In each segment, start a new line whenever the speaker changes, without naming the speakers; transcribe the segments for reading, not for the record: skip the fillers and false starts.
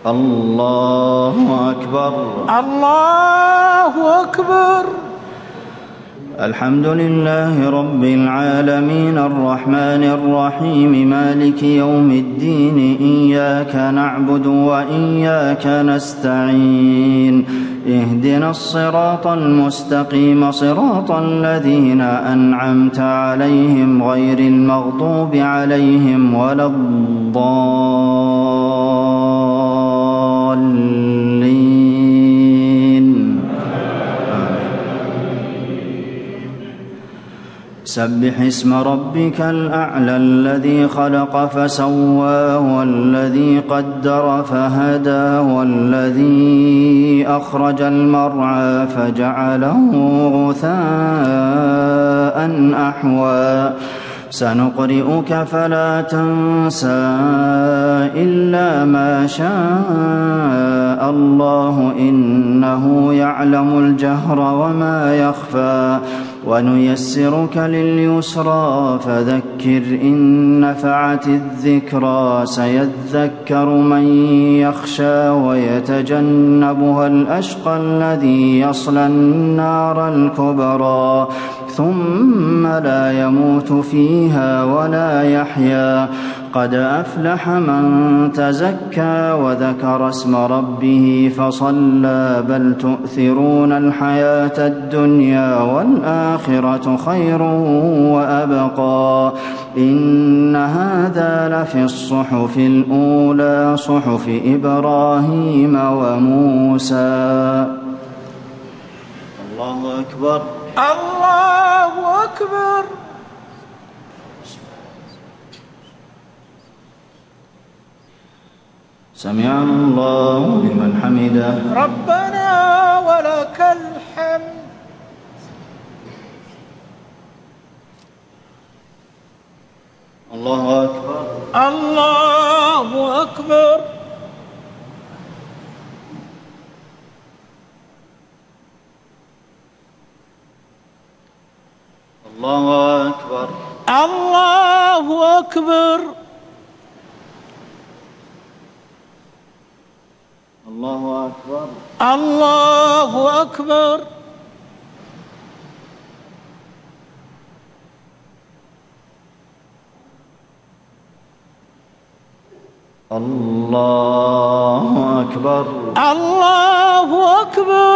الله أكبر.
الله أكبر.
الحمد لله رب العالمين الرحمن الرحيم مالك يوم الدين إياك نعبد وإياك نستعين اهدنا الصراط المستقيم صراط الذين أنعمت عليهم غير المغضوب عليهم ولا الضالين. سبح اسم ربك الأعلى الذي خلق فسوى والذي قدر فهدى والذي أخرج المرعى فجعله غثاء أحوى سنقرئك فلا تنسى إلا ما شاء الله إنه يعلم الجهر وما يخفى ونيسرك لليسرى فذكر إن نفعت الذكرى سيذكر من يخشى ويتجنبها الأشقى الذي يصلى النار الكبرى ثم لا يموت فيها ولا يحيا قد أفلح من تزكى وذكر اسم ربه فصلى بل تؤثرون الحياة الدنيا والآخرة خير وأبقى إن هذا لفي الصحف الأولى صحف إبراهيم وموسى. الله أكبر.
الله أكبر.
سمع الله لمن حمده.
ربنا ولك الحمد.
الله أكبر.
الله أكبر.
الله أكبر.
الله أكبر.
الله أكبر.
الله أكبر.
الله أكبر.
الله أكبر.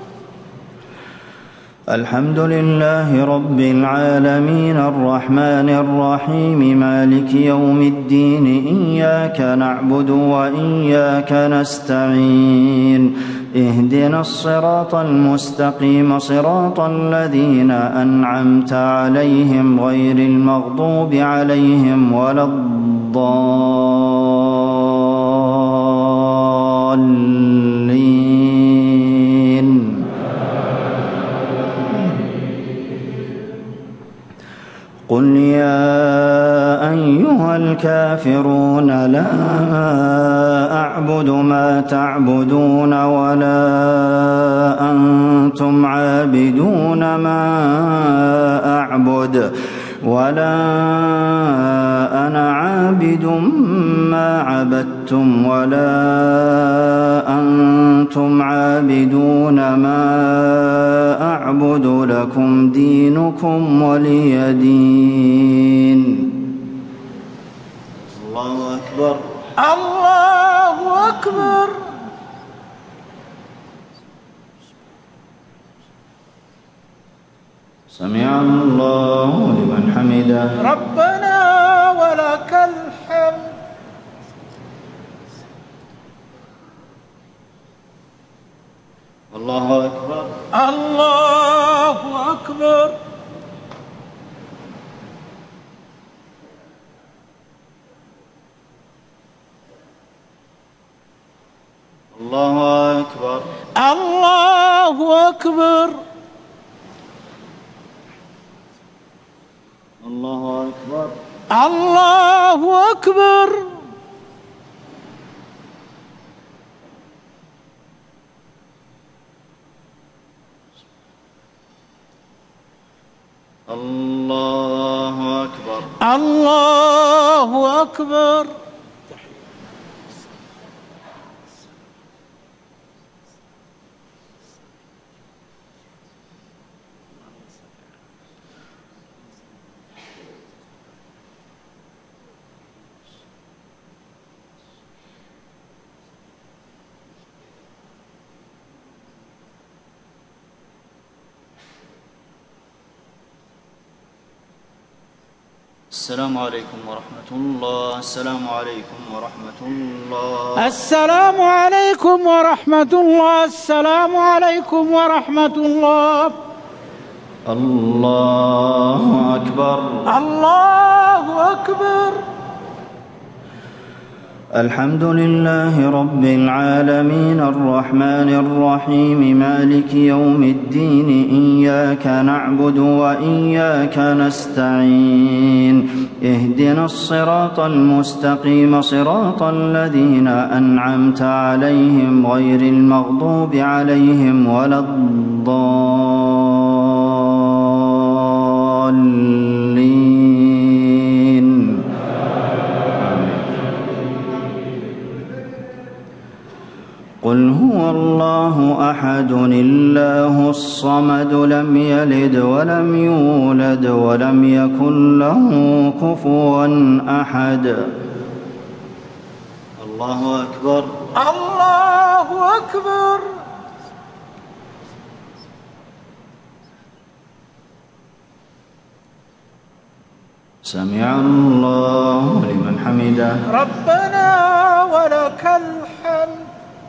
الحمد لله رب العالمين الرحمن الرحيم مالك يوم الدين إياك نعبد وإياك نستعين اهدنا الصراط المستقيم صراط الذين أنعمت عليهم غير المغضوب عليهم ولا الضالين. قل يا أيها الكافرون لا أعبد ما تعبدون ولا أنتم عابدون ما أعبد ولا أنا عابد ما عبدتم ولا أنتم عابدون ما أعبد لكم دينكم ولي دين. الله أكبر.
الله أكبر.
سمع الله لمن حمده.
ربنا ولك الحمد.
الله أكبر.
الله أكبر.
الله أكبر.
الله أكبر.
الله أكبر.
الله أكبر.
الله أكبر.
الله أكبر.
السلام عليكم ورحمة الله. السلام عليكم ورحمة الله.
السلام عليكم ورحمة الله. السلام عليكم ورحمة الله.
الله أكبر.
الله أكبر.
الحمد لله رب العالمين الرحمن الرحيم مالك يوم الدين إياك نعبد وإياك نستعين اهدنا الصراط المستقيم صراط الذين أنعمت عليهم غير المغضوب عليهم ولا الضالين. قل هو الله أحد الله الصمد لم يلد ولم يولد ولم يكن له كفوا أحد. الله أكبر.
الله أكبر.
سمع الله لمن حمده.
ربنا ولك الحمد.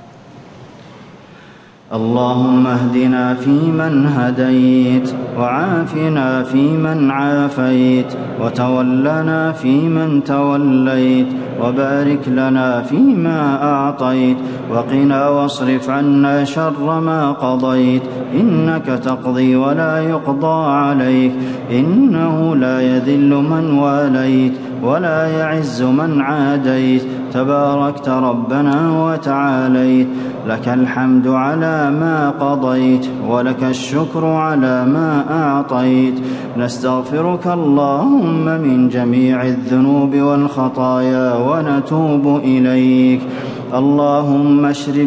اللهم اهدنا فيمن هديت وعافنا فيمن عافيت وتولنا فيمن توليت وبارك لنا فيما أعطيت وقنا واصرف عنا شر ما قضيت إنك تقضي ولا يقضى عليك إنه لا يذل من واليت ولا يعز من عاديت تباركت ربنا وتعاليت لك الحمد على ما قضيت ولك الشكر على ما أعطيت نستغفرك اللهم من جميع الذنوب والخطايا ونتوب إليك. اللهم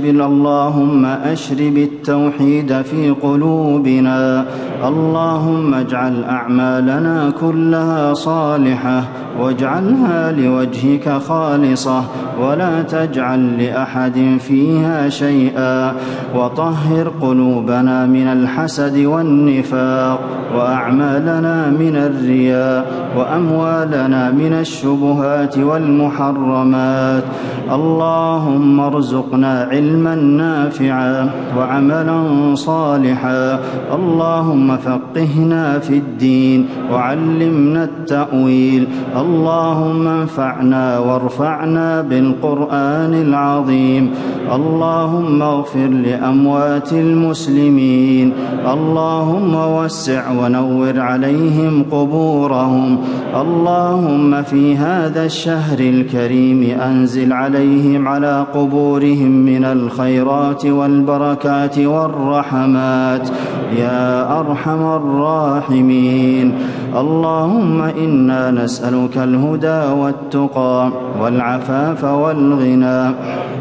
أشرب التوحيد في قلوبنا. اللهم اجعل أعمالنا كلها صالحة واجعلها لوجهك خالصة ولا تجعل لأحد فيها شيئا وطهر قلوبنا من الحسد والنفاق وأعمالنا من الرياء وأموالنا من الشبهات والمحرمات. اللهم ارزقنا علما نافعا وعملا صالحا. اللهم فقهنا في الدين وعلمنا التأويل. اللهم انفعنا وارفعنا بالقرآن العظيم. اللهم اغفر لأموات المسلمين. اللهم وسع ونور عليهم قبورهم. اللهم في هذا الشهر الكريم أنزل عليهم على قبورهم من الخيرات والبركات والرحمات يا أرحم الراحمين. اللهم إنا نسألك الهدى والتقى والعفاف والغنى.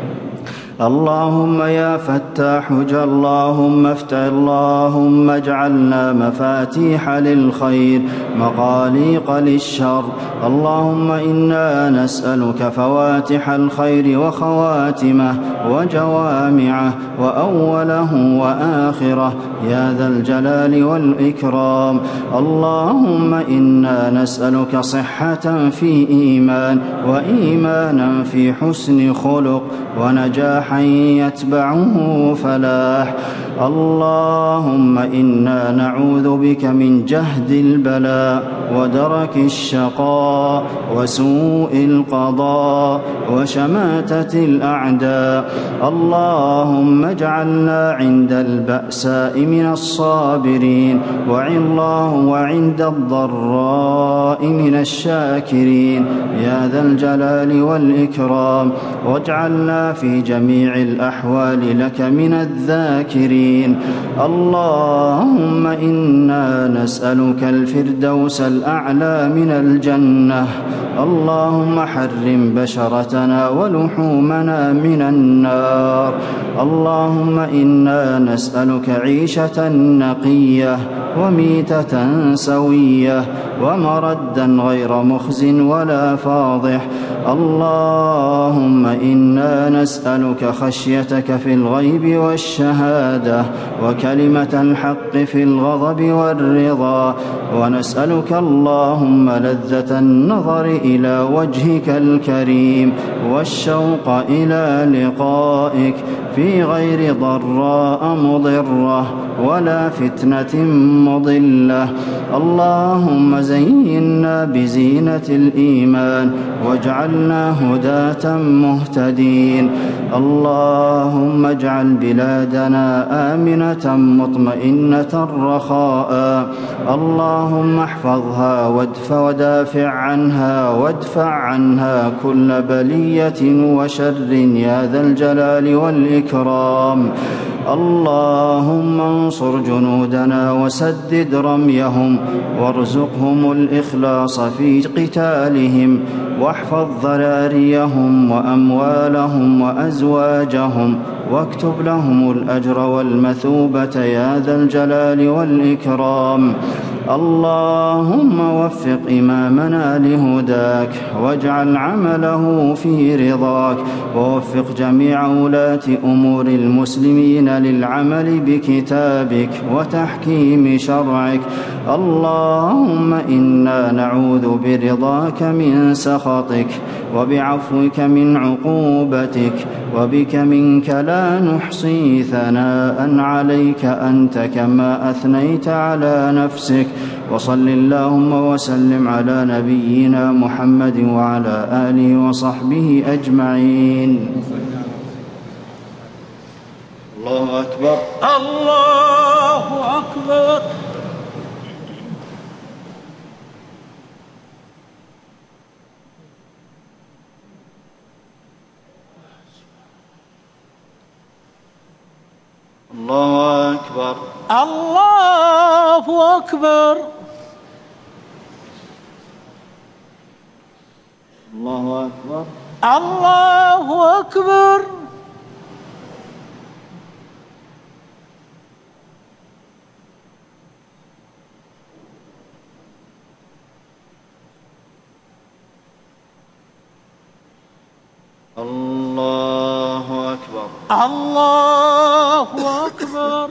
اللهم يا فتاح اللهم افتح. اللهم اجعلنا مفاتيح للخير مغاليق للشر. اللهم إنا نسألك فواتح الخير وخواتمه وجوامعه وأوله وآخره يا ذا الجلال والإكرام. اللهم إنا نسألك صحة في إيمان وإيمانا في حسن خلق ونجاحا يتبعه فلاح. اللهم إنا نعوذ بك من جهد البلاء ودرك الشقاء وسوء القضاء وشماتة الأعداء. اللهم اجعلنا عند البأساء من الصابرين وعند الضراء من الشاكرين يا ذا الجلال والإكرام. واجعلنا في جميع الأحوال لك من الذاكرين. اللهم إنا نسألك الفردوس الأعلى من الجنة. اللهم حرم بشرتنا ولحومنا من النار. اللهم إنا نسألك عيشة نقية وميتة سوية ومردا غير مخز ولا فاضح. اللهم إنا نسألك خشيتك في الغيب والشهادة وكلمة الحق في الغضب والرضا، ونسألك اللهم لذة النظر إلى وجهك الكريم والشوق إلى لقائك في غير ضراء مضرة ولا فتنة مضلة. اللهم زينا بزينة الإيمان واجعلنا هداة مهتدين. اللهم اجعل بلادنا آمنة مطمئنة رخاء. اللهم احفظها وادفع عنها كل بلية وشر يا ذا الجلال والإكرام. اللهم انصر جنودنا وسدد رميهم وارزقهم الإخلاص في قتالهم، واحفظ ذراريهم وأموالهم وأزواجهم، واكتب لهم الأجر والمثوبة يا ذا الجلال والإكرام. اللهم وفق إمامنا لهداك واجعل عمله في رضاك، ووفق جميع ولاة أمور المسلمين للعمل بكتابك وتحكيم شرعك. اللهم إنا نعوذ برضاك من سخطك وبعفوك من عقوبتك، وبك منك لا نحصي ثناء عليك أنت كما أثنيت على نفسك. وصل اللهم وسلم على نبينا محمد وعلى آله وصحبه أجمعين. الله أكبر.
الله أكبر.
الله أكبر.
الله أكبر.
الله أكبر.
الله أكبر.
الله أكبر.
الله أكبر.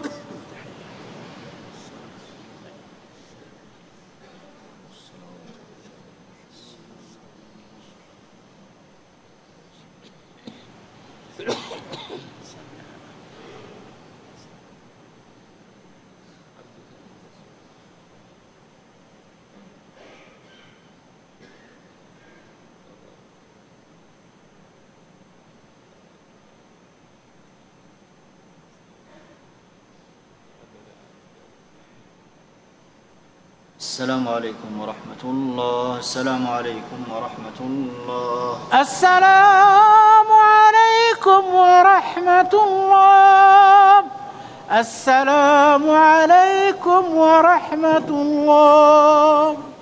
السلام عليكم ورحمة الله. السلام عليكم ورحمة الله.
السلام عليكم ورحمة الله. السلام عليكم ورحمة الله.